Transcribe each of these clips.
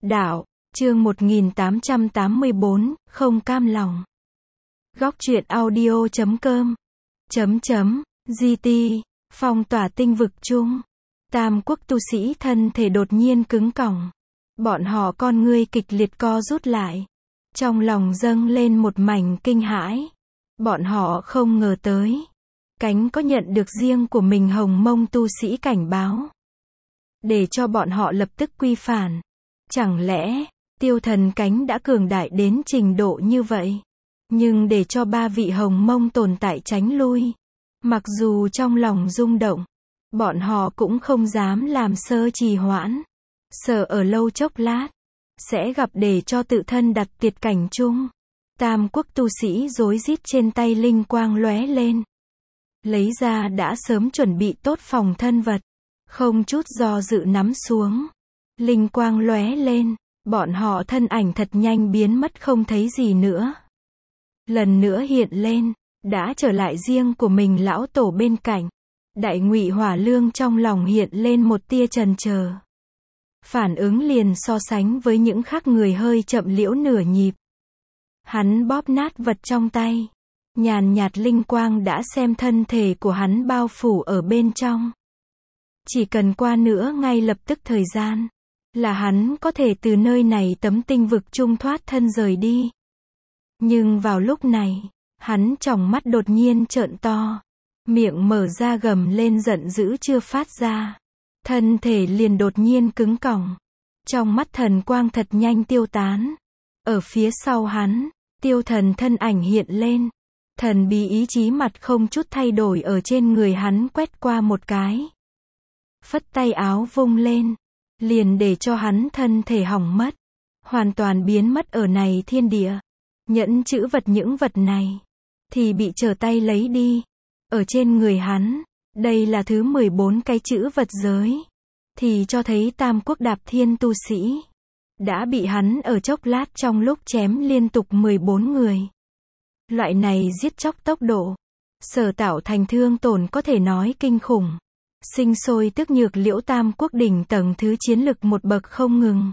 Đạo, chương 1884, không cam lòng. Góc truyện audio.com GT, phong tỏa tinh vực chung. Tam quốc tu sĩ thân thể đột nhiên cứng cỏng. Bọn họ con ngươi kịch liệt co rút lại. Trong lòng dâng lên một mảnh kinh hãi. Bọn họ không ngờ tới. Cánh có nhận được riêng của mình Hồng Mông tu sĩ cảnh báo. Để cho bọn họ lập tức quy phản. Chẳng lẽ, Tiêu Thần cánh đã cường đại đến trình độ như vậy? Nhưng để cho ba vị Hồng Mông tồn tại tránh lui. Mặc dù trong lòng rung động, bọn họ cũng không dám làm sơ trì hoãn. Sợ ở lâu chốc lát, sẽ gặp để cho tự thân đặt tuyệt cảnh chung. Tam quốc tu sĩ rối rít trên tay linh quang lóe lên. Lấy ra đã sớm chuẩn bị tốt phòng thân vật. Không chút do dự nắm xuống. Linh quang lóe lên, bọn họ thân ảnh thật nhanh biến mất không thấy gì nữa. Lần nữa hiện lên, đã trở lại riêng của mình lão tổ bên cạnh. Đại Ngụy Hỏa Lương trong lòng hiện lên một tia chần chờ. Phản ứng liền so sánh với những khác người hơi chậm liễu nửa nhịp. Hắn bóp nát vật trong tay. Nhàn nhạt linh quang đã xem thân thể của hắn bao phủ ở bên trong. Chỉ cần qua nữa ngay lập tức thời gian, là hắn có thể từ nơi này tấm tinh vực chung thoát thân rời đi. Nhưng vào lúc này, hắn tròng mắt đột nhiên trợn to. Miệng mở ra gầm lên giận dữ chưa phát ra. Thân thể liền đột nhiên cứng cỏng. Trong mắt thần quang thật nhanh tiêu tán. Ở phía sau hắn, Tiêu Thần thân ảnh hiện lên. Thần bí ý chí mặt không chút thay đổi ở trên người hắn quét qua một cái. Phất tay áo vung lên. Liền để cho hắn thân thể hỏng mất. Hoàn toàn biến mất ở này thiên địa. Nhẫn chữ vật những vật này. Thì bị trở tay lấy đi. Ở trên người hắn. Đây là thứ 14 cái chữ vật giới. Thì cho thấy Tam quốc đạp thiên tu sĩ. Đã bị hắn ở chốc lát trong lúc chém liên tục 14 người. Loại này giết chóc tốc độ. Sở tạo thành thương tổn có thể nói kinh khủng. Sinh sôi tức nhược liễu Tam quốc đỉnh tầng thứ chiến lực một bậc không ngừng.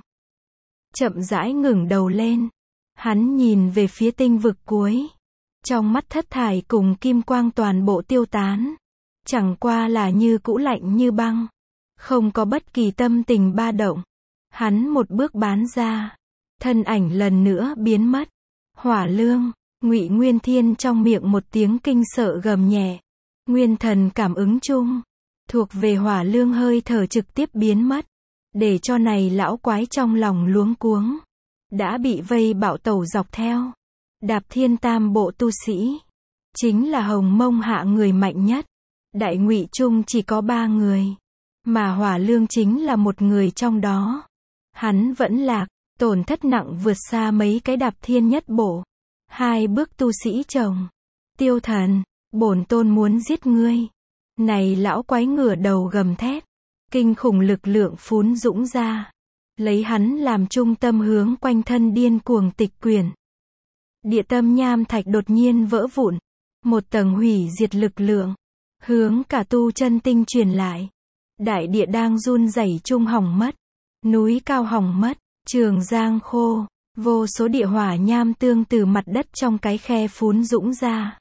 Chậm rãi ngẩng đầu lên. Hắn nhìn về phía tinh vực cuối. Trong mắt thất thải cùng kim quang toàn bộ tiêu tán. Chẳng qua là như cũ lạnh như băng. Không có bất kỳ tâm tình ba động. Hắn một bước bán ra. Thân ảnh lần nữa biến mất. Hỏa Lương, Ngụy Nguyên Thiên trong miệng một tiếng kinh sợ gầm nhẹ. Nguyên thần cảm ứng chung. Thuộc về Hỏa Lương hơi thở trực tiếp biến mất. Để cho này lão quái trong lòng luống cuống. Đã bị vây bạo tẩu dọc theo. Đạp thiên tam bộ tu sĩ. Chính là Hồng Mông hạ người mạnh nhất. Đại Ngụy chung chỉ có 3 người. Mà Hỏa Lương chính là một người trong đó. Hắn vẫn lạc, tổn thất nặng vượt xa mấy cái đạp thiên nhất bộ. 2 bước tu sĩ chồng. Tiêu Thần, bổn tôn muốn giết ngươi. Này lão quái ngửa đầu gầm thét. Kinh khủng lực lượng phún dũng ra. Lấy hắn làm trung tâm hướng quanh thân điên cuồng tịch quyển. Địa tâm nham thạch đột nhiên vỡ vụn. Một tầng hủy diệt lực lượng. Hướng cả tu chân tinh truyền lại. Đại địa đang run rẩy chung hỏng mất. Núi cao hỏng mất. Trường giang khô. Vô số địa hỏa nham tương từ mặt đất trong cái khe phún dũng ra.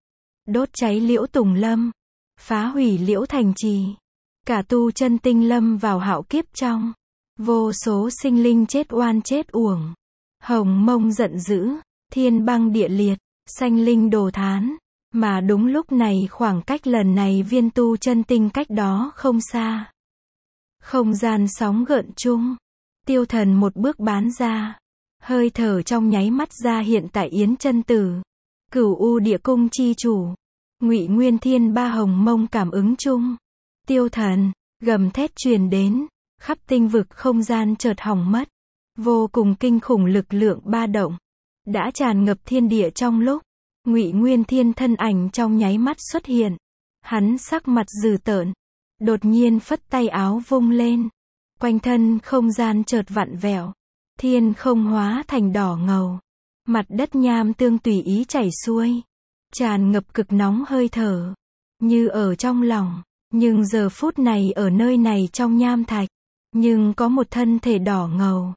Đốt cháy liễu tùng lâm. Phá hủy liễu thành trì. Cả tu chân tinh lâm vào hạo kiếp trong. Vô số sinh linh chết oan chết uổng. Hồng Mông giận dữ. Thiên băng địa liệt. Sanh linh đồ thán. Mà đúng lúc này khoảng cách lần này viên tu chân tinh cách đó không xa. Không gian sóng gợn chung. Tiêu Thần một bước bán ra. Hơi thở trong nháy mắt ra hiện tại Yến Chân Tử. Cửu U địa cung chi chủ. Ngụy Nguyên Thiên ba Hồng Mông cảm ứng chung. Tiêu Thần, gầm thét truyền đến. Khắp tinh vực không gian chợt hỏng mất. Vô cùng kinh khủng lực lượng ba động. Đã tràn ngập thiên địa trong lúc. Ngụy Nguyên Thiên thân ảnh trong nháy mắt xuất hiện. Hắn sắc mặt dữ tợn. Đột nhiên phất tay áo vung lên. Quanh thân không gian chợt vặn vẹo. Thiên không hóa thành đỏ ngầu. Mặt đất nham tương tùy ý chảy xuôi. Tràn ngập cực nóng hơi thở. Như ở trong lòng. Nhưng giờ phút này ở nơi này trong nham thạch. Nhưng có một thân thể đỏ ngầu.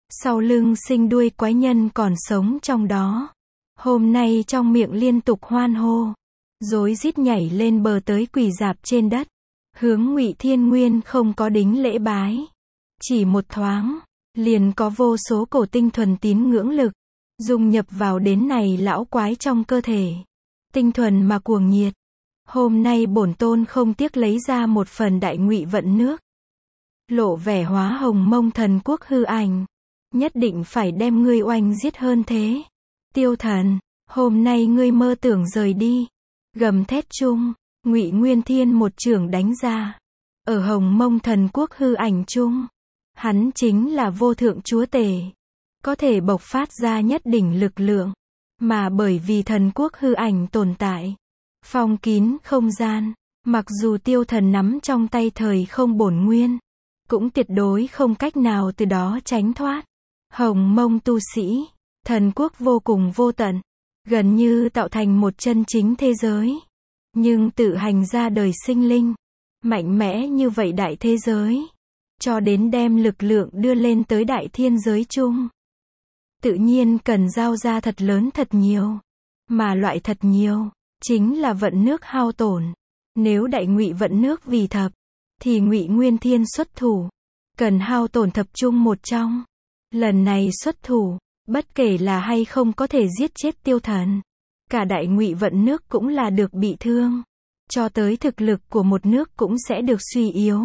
sau lưng sinh đuôi quái nhân còn sống trong đó. Hôm nay trong miệng liên tục hoan hô, rối rít nhảy lên bờ tới quỳ rạp trên đất, hướng Ngụy Thiên Nguyên không có đính lễ bái. Chỉ một thoáng, liền có vô số cổ tinh thuần tín ngưỡng lực dung nhập vào đến này lão quái trong cơ thể. Tinh thuần mà cuồng nhiệt. Hôm nay bổn tôn không tiếc lấy ra một phần đại ngụy vận nước, lộ vẻ hóa hồng mông thần quốc hư ảnh, nhất định phải đem ngươi oanh giết hơn thế. Tiêu Thần, hôm nay ngươi mơ tưởng rời đi. Gầm thét chung, Ngụy Nguyên Thiên một chưởng đánh ra. Ở hồng mông thần quốc hư ảnh chung, hắn chính là vô thượng chúa tể, có thể bộc phát ra nhất đỉnh lực lượng, mà bởi vì thần quốc hư ảnh tồn tại, phong kín không gian, mặc dù Tiêu Thần nắm trong tay thời không bổn nguyên, cũng tuyệt đối không cách nào từ đó tránh thoát. Hồng mông tu sĩ, thần quốc vô cùng vô tận, gần như tạo thành một chân chính thế giới, nhưng tự hành ra đời sinh linh, mạnh mẽ như vậy đại thế giới, cho đến đem lực lượng đưa lên tới đại thiên giới chung, tự nhiên cần giao ra thật lớn thật nhiều, mà loại thật nhiều, chính là vận nước hao tổn. Nếu đại ngụy vận nước vì thập, thì Ngụy Nguyên Thiên xuất thủ, cần hao tổn thập chung một trong. Lần này xuất thủ, bất kể là hay không có thể giết chết Tiêu Thần, cả đại ngụy vận nước cũng là được bị thương, cho tới thực lực của một nước cũng sẽ được suy yếu.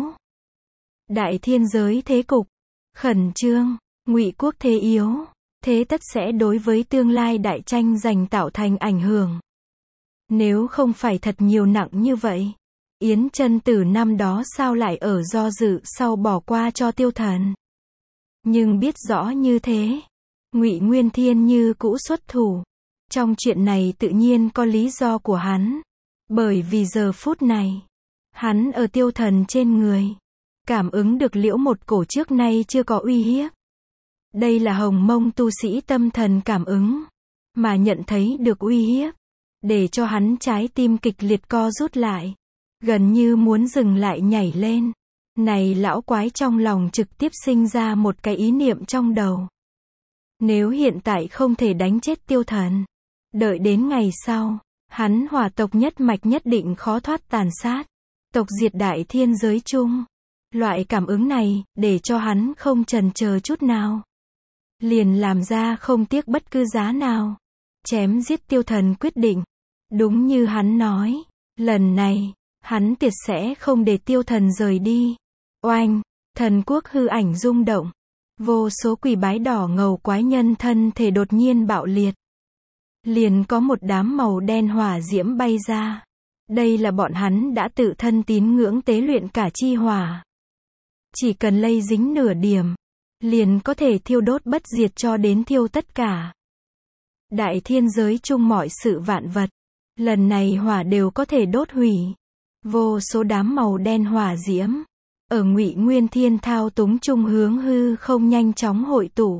Đại thiên giới thế cục khẩn trương, Ngụy quốc thế yếu, thế tất sẽ đối với tương lai đại tranh giành tạo thành ảnh hưởng. Nếu không phải thật nhiều nặng như vậy, Yến Chân Tử năm đó sao lại ở do dự sau bỏ qua cho Tiêu Thần. Nhưng biết rõ như thế, Ngụy Nguyên Thiên như cũ xuất thủ. Trong chuyện này tự nhiên có lý do của hắn, bởi vì giờ phút này, hắn ở Tiêu Thần trên người, cảm ứng được liễu một cổ trước nay chưa có uy hiếp. Đây là hồng mông tu sĩ tâm thần cảm ứng, mà nhận thấy được uy hiếp, để cho hắn trái tim kịch liệt co rút lại, gần như muốn dừng lại nhảy lên. Này lão quái trong lòng trực tiếp sinh ra một cái ý niệm trong đầu. Nếu hiện tại không thể đánh chết Tiêu Thần, đợi đến ngày sau, hắn hỏa tộc nhất mạch nhất định khó thoát tàn sát, tộc diệt đại thiên giới chung. Loại cảm ứng này, để cho hắn không chần chờ chút nào, liền làm ra không tiếc bất cứ giá nào, chém giết Tiêu Thần quyết định. Đúng như hắn nói, lần này, hắn tuyệt sẽ không để Tiêu Thần rời đi. Oanh, thần quốc hư ảnh rung động, vô số quỷ bái đỏ ngầu quái nhân thân thể đột nhiên bạo liệt. Liền có một đám màu đen hỏa diễm bay ra. Đây là bọn hắn đã tự thân tín ngưỡng tế luyện cả chi hỏa. Chỉ cần lây dính nửa điểm, liền có thể thiêu đốt bất diệt cho đến thiêu tất cả. Đại thiên giới chung mọi sự vạn vật, lần này hỏa đều có thể đốt hủy. Vô số đám màu đen hỏa diễm, ở Ngụy Nguyên Thiên thao túng chung hướng hư không nhanh chóng hội tụ.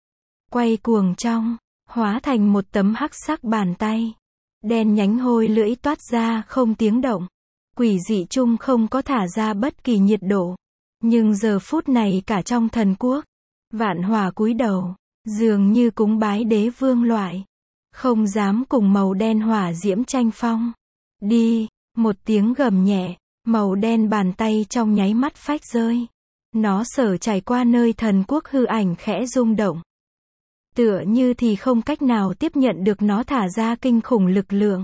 Quay cuồng trong, hóa thành một tấm hắc sắc bàn tay. Đen nhánh hôi lưỡi toát ra không tiếng động. Quỷ dị chung không có thả ra bất kỳ nhiệt độ. Nhưng giờ phút này cả trong thần quốc, vạn hỏa cúi đầu, dường như cúng bái đế vương loại. Không dám cùng màu đen hỏa diễm tranh phong. Đi, một tiếng gầm nhẹ, màu đen bàn tay trong nháy mắt phách rơi. Nó sở trải qua nơi thần quốc hư ảnh khẽ rung động. Tựa như thì không cách nào tiếp nhận được nó thả ra kinh khủng lực lượng,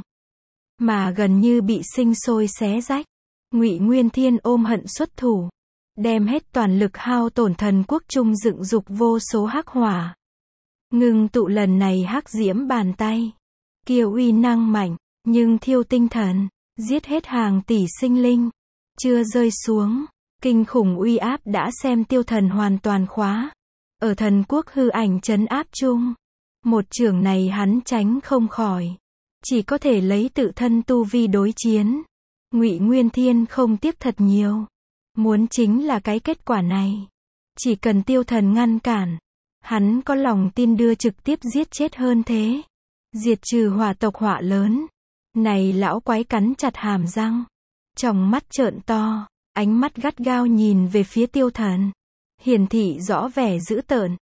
mà gần như bị sinh sôi xé rách. Ngụy Nguyên Thiên ôm hận xuất thủ, đem hết toàn lực hao tổn thần quốc trung dựng dục vô số hắc hỏa. Ngưng tụ lần này hắc diễm bàn tay, kiều uy năng mạnh, nhưng thiêu tinh thần, giết hết hàng tỷ sinh linh, chưa rơi xuống. Kinh khủng uy áp đã xem Tiêu Thần hoàn toàn khóa. Ở thần quốc hư ảnh trấn áp chung, một chưởng này hắn tránh không khỏi, chỉ có thể lấy tự thân tu vi đối chiến. Ngụy Nguyên Thiên không tiếc thật nhiều, muốn chính là cái kết quả này. Chỉ cần Tiêu Thần ngăn cản, hắn có lòng tin đưa trực tiếp giết chết hơn thế, diệt trừ hỏa tộc họa lớn. Này lão quái cắn chặt hàm răng, tròng mắt trợn to, ánh mắt gắt gao nhìn về phía Tiêu Thần, hiển thị rõ vẻ dữ tợn.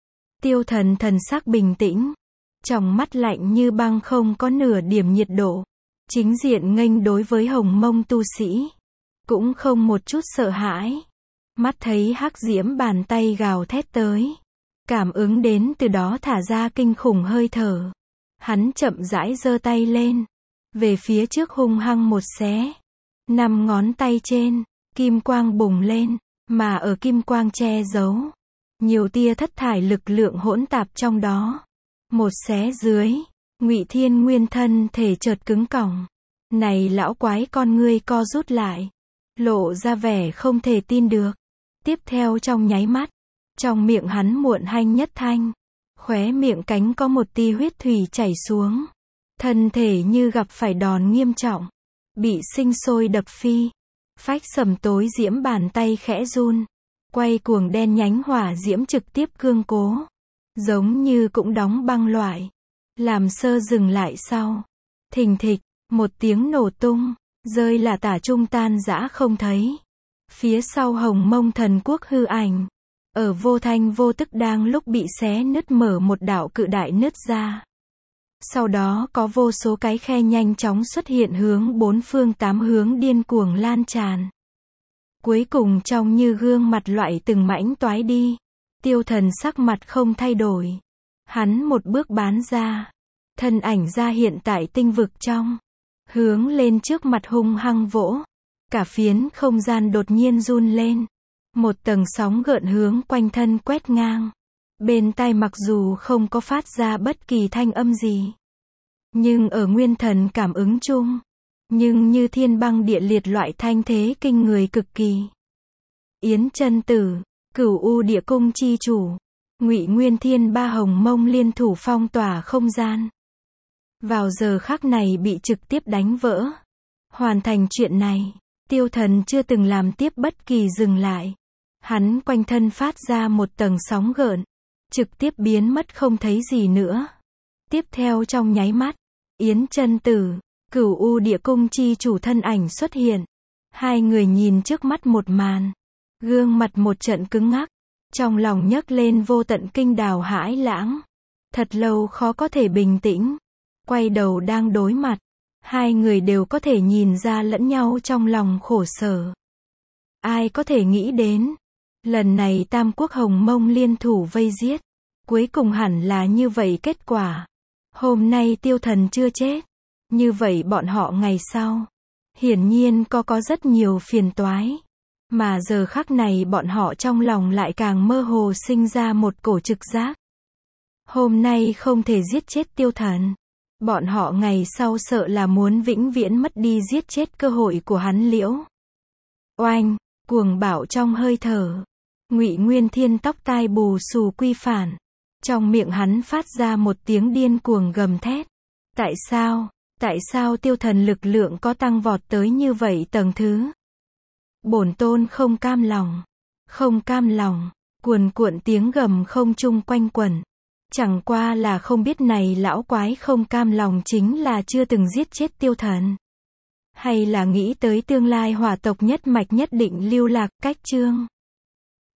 Tiêu Thần thần sắc bình tĩnh, trong mắt lạnh như băng không có nửa điểm nhiệt độ, chính diện nghênh đối với Hồng Mông tu sĩ, cũng không một chút sợ hãi. Mắt thấy hắc diễm bàn tay gào thét tới, cảm ứng đến từ đó thả ra kinh khủng hơi thở. Hắn chậm rãi giơ tay lên, về phía trước hung hăng một xé. 5 ngón tay trên, kim quang bùng lên, mà ở kim quang che giấu, nhiều tia thất thải lực lượng hỗn tạp trong đó. Một xé dưới, Ngụy Thiên Nguyên thân thể chợt cứng cỏng. Này lão quái con ngươi co rút lại, lộ ra vẻ không thể tin được. Tiếp theo trong nháy mắt, trong miệng hắn muộn hanh nhất thanh, khóe miệng cánh có một tia huyết thủy chảy xuống. Thân thể như gặp phải đòn nghiêm trọng, bị sinh sôi đập phi. Phách sầm tối diễm bàn tay khẽ run, quay cuồng đen nhánh hỏa diễm trực tiếp cương cố, giống như cũng đóng băng loại, làm sơ dừng lại sau. Thình thịch, một tiếng nổ tung, rơi là tả trung tan rã không thấy. Phía sau Hồng Mông thần quốc hư ảnh, ở vô thanh vô tức đang lúc bị xé nứt mở một đạo cự đại nứt ra. Sau đó có vô số cái khe nhanh chóng xuất hiện hướng 4 phương 8 hướng điên cuồng lan tràn. Cuối cùng trong như gương mặt loại từng mảnh toái đi. Tiêu Thần sắc mặt không thay đổi. Hắn một bước bán ra, thân ảnh ra hiện tại tinh vực trong, hướng lên trước mặt hung hăng vỗ. Cả phiến không gian đột nhiên run lên. Một tầng sóng gợn hướng quanh thân quét ngang. Bên tai mặc dù không có phát ra bất kỳ thanh âm gì, nhưng ở nguyên thần cảm ứng chung, nhưng như thiên băng địa liệt loại thanh thế kinh người cực kỳ. Yến Chân Tử, Cửu U Địa Cung chi chủ, Ngụy Nguyên Thiên ba Hồng Mông liên thủ phong tỏa không gian. Vào giờ khắc này bị trực tiếp đánh vỡ. Hoàn thành chuyện này, Tiêu Thần chưa từng làm tiếp bất kỳ dừng lại. Hắn quanh thân phát ra một tầng sóng gợn, trực tiếp biến mất không thấy gì nữa. Tiếp theo trong nháy mắt, Yến Chân Tử, Cửu U Địa Cung chi chủ thân ảnh xuất hiện. Hai người nhìn trước mắt một màn, gương mặt một trận cứng ngắc, trong lòng nhấc lên vô tận kinh đào hãi lãng. Thật lâu khó có thể bình tĩnh. Quay đầu đang đối mặt, hai người đều có thể nhìn ra lẫn nhau trong lòng khổ sở. Ai có thể nghĩ đến, lần này Tam Quốc Hồng Mông liên thủ vây giết, cuối cùng hẳn là như vậy kết quả. Hôm nay Tiêu Thần chưa chết, như vậy bọn họ ngày sau, hiển nhiên có rất nhiều phiền toái. Mà giờ khắc này bọn họ trong lòng lại càng mơ hồ sinh ra một cổ trực giác. Hôm nay không thể giết chết Tiêu Thần, bọn họ ngày sau sợ là muốn vĩnh viễn mất đi giết chết cơ hội của hắn liễu. Oanh, cuồng bạo trong hơi thở, Ngụy Nguyên Thiên tóc tai bù xù quy phản. Trong miệng hắn phát ra một tiếng điên cuồng gầm thét. Tại sao Tiêu Thần lực lượng có tăng vọt tới như vậy tầng thứ? Bổn tôn không cam lòng, cuồn cuộn tiếng gầm không trung quanh quẩn. Chẳng qua là không biết này lão quái không cam lòng chính là chưa từng giết chết Tiêu Thần, hay là nghĩ tới tương lai hỏa tộc nhất mạch nhất định lưu lạc cách chương.